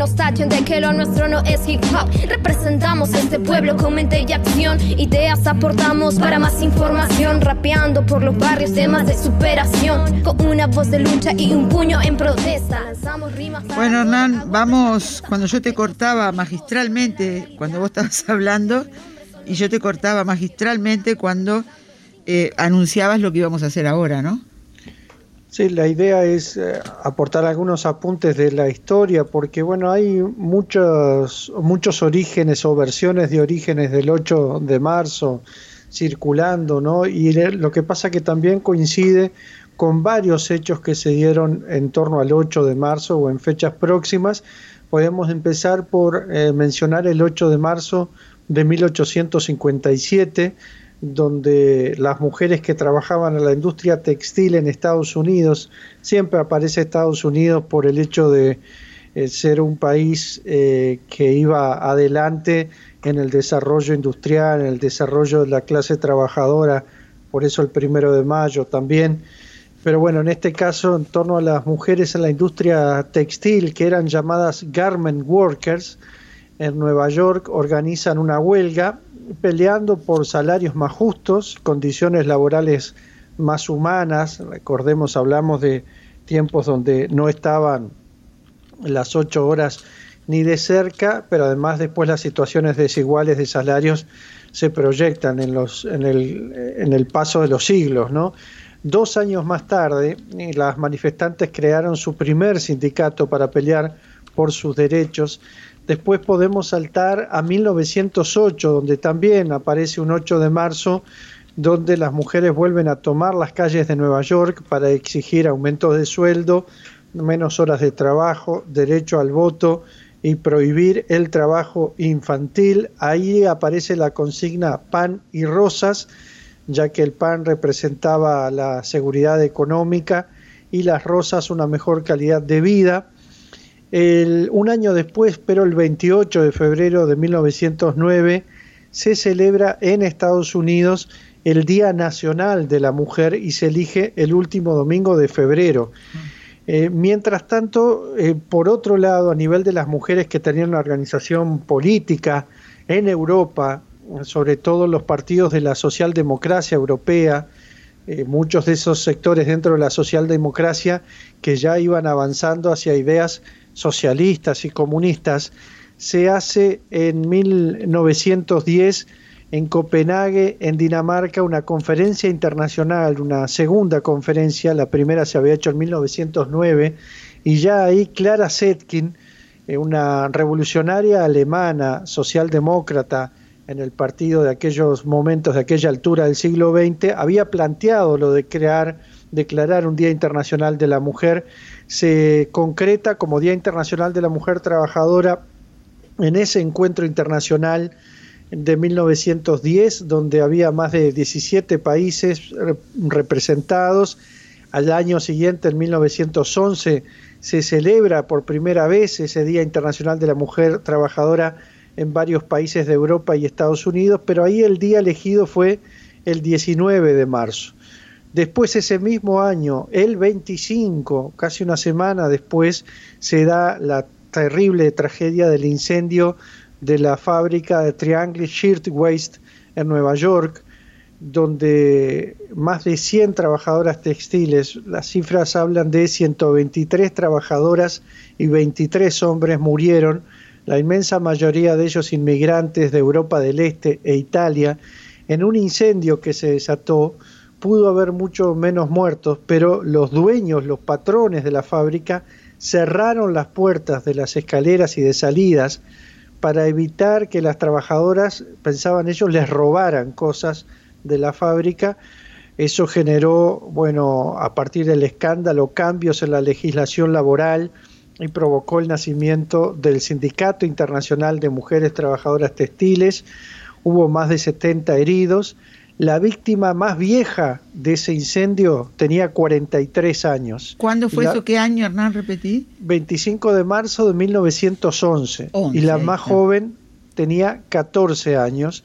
nos tachen de que lo nuestro no es hip hop. Representamos este pueblo con mente y acción. Ideas aportamos para más información. Rapeando por los barrios, temas de superación. Con una voz de lucha y un puño en protesta. Lanzamos rimas. Bueno, Hernán, vamos, cuando yo te cortaba magistralmente, cuando vos estabas hablando, y yo te cortaba magistralmente cuando anunciabas lo que íbamos a hacer ahora, ¿no? Sí, la idea es aportar algunos apuntes de la historia, porque bueno, hay muchos orígenes o versiones de orígenes del 8 de marzo circulando, ¿no? Y lo que pasa que también coincide con varios hechos que se dieron en torno al 8 de marzo o en fechas próximas. Podemos empezar por mencionar el 8 de marzo de 1857, donde las mujeres que trabajaban en la industria textil en Estados Unidos, siempre aparece Estados Unidos por el hecho de ser un país que iba adelante en el desarrollo industrial, en el desarrollo de la clase trabajadora, por eso el 1 de mayo también. Pero bueno, en este caso, en torno a las mujeres en la industria textil, que eran llamadas garment workers, en Nueva York organizan una huelga peleando por salarios más justos, condiciones laborales más humanas. Recordemos, hablamos de tiempos donde no estaban las 8 horas ni de cerca, pero además después las situaciones desiguales de salarios se proyectan en el paso de los siglos, ¿no? 2 años más tarde, las manifestantes crearon su primer sindicato para pelear por sus derechos. Después podemos saltar a 1908, donde también aparece un 8 de marzo, donde las mujeres vuelven a tomar las calles de Nueva York para exigir aumentos de sueldo, menos horas de trabajo, derecho al voto y prohibir el trabajo infantil. Ahí aparece la consigna pan y rosas, ya que el pan representaba la seguridad económica y las rosas una mejor calidad de vida. Un año después, pero el 28 de febrero de 1909, se celebra en Estados Unidos el Día Nacional de la Mujer y se elige el último domingo de febrero. Mientras tanto, por otro lado, a nivel de las mujeres que tenían una organización política en Europa, sobre todo los partidos de la socialdemocracia europea, muchos de esos sectores dentro de la socialdemocracia que ya iban avanzando hacia ideas socialistas y comunistas, se hace en 1910 en Copenhague, en Dinamarca, una conferencia internacional, una segunda conferencia. La primera se había hecho en 1909 y ya ahí Clara Zetkin, una revolucionaria alemana, socialdemócrata en el partido de aquellos momentos, de aquella altura del siglo XX, había planteado lo de declarar un Día Internacional de la Mujer. Se concreta como Día Internacional de la Mujer Trabajadora en ese encuentro internacional de 1910, donde había más de 17 países representados. Al año siguiente, en 1911, se celebra por primera vez ese Día Internacional de la Mujer Trabajadora en varios países de Europa y Estados Unidos, pero ahí el día elegido fue el 19 de marzo. Después, ese mismo año, el 25, casi una semana después, se da la terrible tragedia del incendio de la fábrica de Triangle Shirtwaist en Nueva York, donde más de 100 trabajadoras textiles, las cifras hablan de 123 trabajadoras y 23 hombres murieron, la inmensa mayoría de ellos inmigrantes de Europa del Este e Italia, en un incendio que se desató. Pudo haber mucho menos muertos, pero los dueños, los patrones de la fábrica, cerraron las puertas de las escaleras y de salidas para evitar que las trabajadoras, pensaban ellos, les robaran cosas de la fábrica. Eso generó, bueno, a partir del escándalo, cambios en la legislación laboral y provocó el nacimiento del Sindicato Internacional de Mujeres Trabajadoras Textiles. Hubo más de 70 heridos. La víctima más vieja de ese incendio tenía 43 años. ¿Cuándo fue eso? ¿Qué año, Hernán, repetí? 25 de marzo de 1911. Y la más joven tenía 14 años.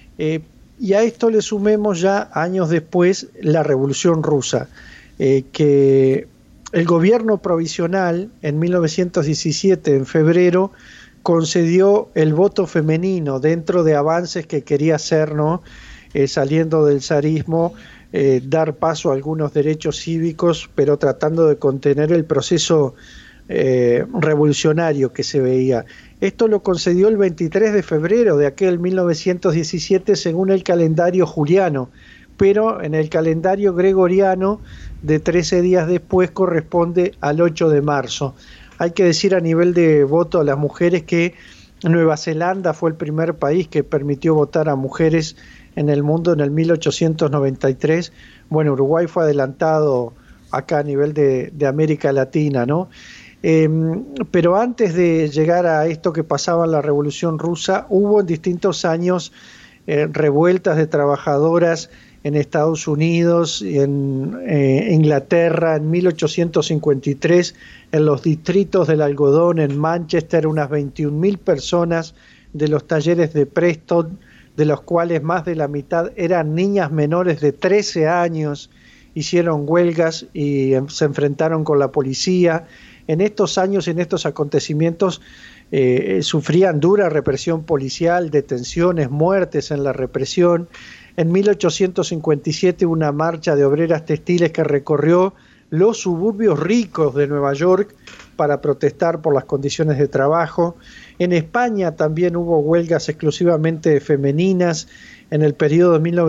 Y a esto le sumemos ya años después la Revolución Rusa, que el gobierno provisional en 1917, en febrero, concedió el voto femenino dentro de avances que quería hacer, ¿no? Saliendo del zarismo, dar paso a algunos derechos cívicos, pero tratando de contener el proceso revolucionario que se veía. Esto lo concedió el 23 de febrero de aquel 1917 según el calendario juliano, pero en el calendario gregoriano de 13 días después corresponde al 8 de marzo. Hay que decir a nivel de voto a las mujeres que Nueva Zelanda fue el primer país que permitió votar a mujeres en el mundo en el 1893. Bueno, Uruguay fue adelantado acá a nivel de América Latina, ¿no? Pero antes de llegar a esto que pasaba en la Revolución Rusa, hubo en distintos años revueltas de trabajadoras en Estados Unidos, en Inglaterra, en 1853, en los distritos del algodón, en Manchester, unas 21.000 personas de los talleres de Preston, de los cuales más de la mitad eran niñas menores de 13 años, hicieron huelgas y se enfrentaron con la policía. En estos años, en estos acontecimientos, sufrían dura represión policial, detenciones, muertes en la represión. En 1857 una marcha de obreras textiles que recorrió los suburbios ricos de Nueva York para protestar por las condiciones de trabajo. En España también hubo huelgas exclusivamente femeninas en el periodo de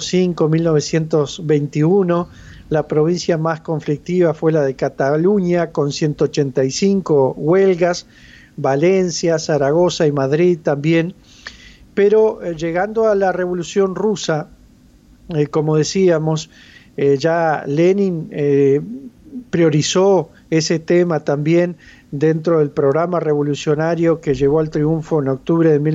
1905-1921. La provincia más conflictiva fue la de Cataluña, con 185 huelgas, Valencia, Zaragoza y Madrid también. Pero llegando a la Revolución Rusa, como decíamos, ya Lenin priorizó ese tema también dentro del programa revolucionario que llevó al triunfo en octubre de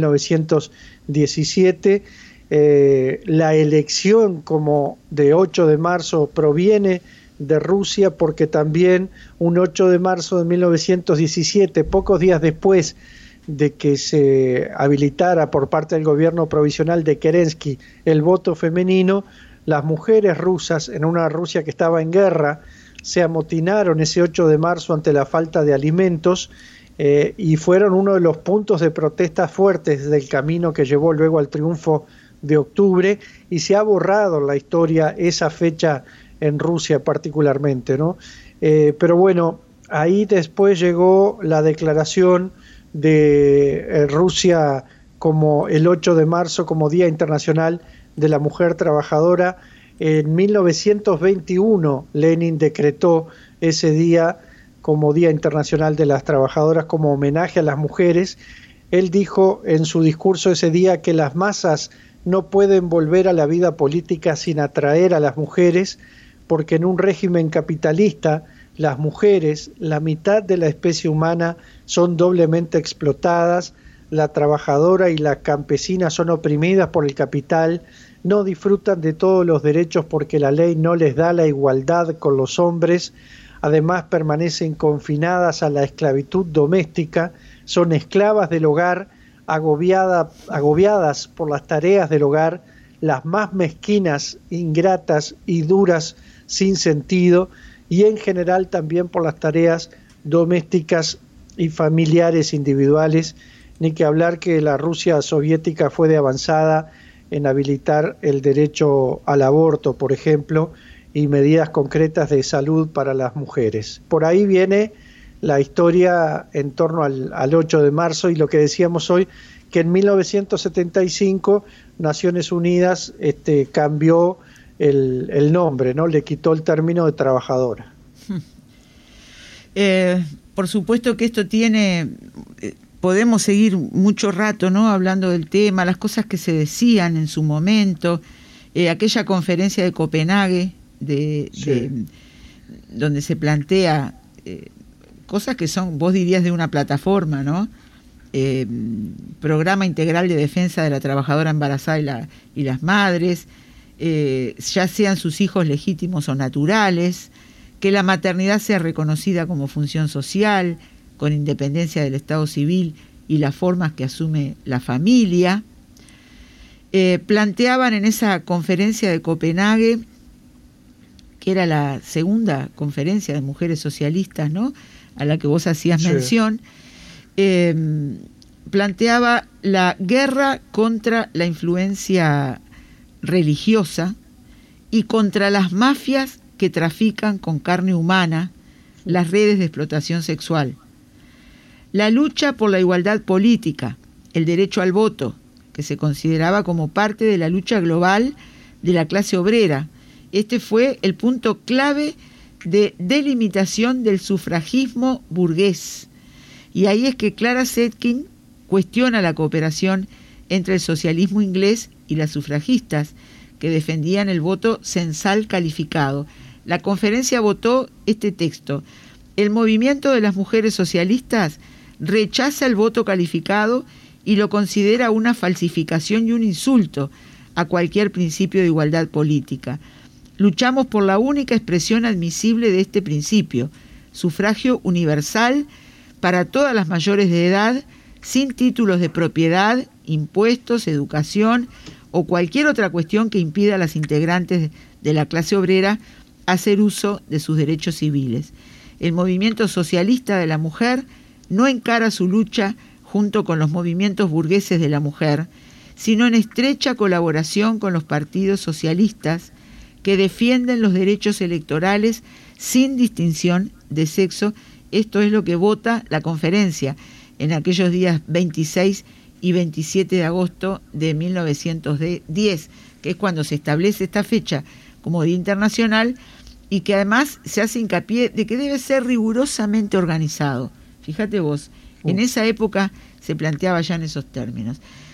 1917. La elección como de 8 de marzo proviene de Rusia porque también un 8 de marzo de 1917, pocos días después de que se habilitara por parte del gobierno provisional de Kerensky el voto femenino, las mujeres rusas, en una Rusia que estaba en guerra, se amotinaron ese 8 de marzo ante la falta de alimentos y fueron uno de los puntos de protesta fuertes del camino que llevó luego al triunfo de octubre, y se ha borrado en la historia esa fecha en Rusia particularmente, ¿no? Pero bueno, ahí después llegó la declaración de Rusia como el 8 de marzo como Día Internacional de la Mujer Trabajadora. En 1921 Lenin decretó ese día como Día Internacional de las Trabajadoras como homenaje a las mujeres. Él dijo en su discurso ese día que las masas no pueden volver a la vida política sin atraer a las mujeres, porque en un régimen capitalista las mujeres, la mitad de la especie humana, son doblemente explotadas, la trabajadora y la campesina son oprimidas por el capital, no disfrutan de todos los derechos porque la ley no les da la igualdad con los hombres, además permanecen confinadas a la esclavitud doméstica, son esclavas del hogar, agobiadas por las tareas del hogar, las más mezquinas, ingratas y duras sin sentido, y en general también por las tareas domésticas y familiares individuales, ni que hablar que la Rusia soviética fue de avanzada en habilitar el derecho al aborto, por ejemplo, y medidas concretas de salud para las mujeres. Por ahí viene la historia en torno al 8 de marzo, y lo que decíamos hoy, que en 1975 Naciones Unidas cambió el nombre, ¿no? Le quitó el término de trabajadora. Por supuesto que esto tiene, podemos seguir mucho rato, ¿no? Hablando del tema, las cosas que se decían en su momento, aquella conferencia de Copenhague, donde se plantea cosas que son, vos dirías, de una plataforma, ¿no? Programa integral de defensa de la trabajadora embarazada y las madres, ya sean sus hijos legítimos o naturales, que la maternidad sea reconocida como función social, con independencia del Estado civil y las formas que asume la familia. Planteaban en esa conferencia de Copenhague que era la segunda conferencia de mujeres socialistas, ¿no?, a la que vos hacías mención, planteaba la guerra contra la influencia religiosa y contra las mafias que trafican con carne humana, las redes de explotación sexual. La lucha por la igualdad política, el derecho al voto, que se consideraba como parte de la lucha global de la clase obrera. Este fue el punto clave de delimitación del sufragismo burgués. Y ahí es que Clara Zetkin cuestiona la cooperación entre el socialismo inglés y las sufragistas, que defendían el voto censal calificado. La conferencia votó este texto: el movimiento de las mujeres socialistas rechaza el voto calificado y lo considera una falsificación y un insulto a cualquier principio de igualdad política. Luchamos por la única expresión admisible de este principio: sufragio universal para todas las mayores de edad, sin títulos de propiedad, impuestos, educación o cualquier otra cuestión que impida a las integrantes de la clase obrera hacer uso de sus derechos civiles. El movimiento socialista de la mujer no encara su lucha junto con los movimientos burgueses de la mujer, sino en estrecha colaboración con los partidos socialistas que defienden los derechos electorales sin distinción de sexo. Esto es lo que vota la conferencia en aquellos días 26 y 27 de agosto de 1910, que es cuando se establece esta fecha como Día Internacional, y que además se hace hincapié de que debe ser rigurosamente organizado. Fíjate vos, en esa época se planteaba ya en esos términos.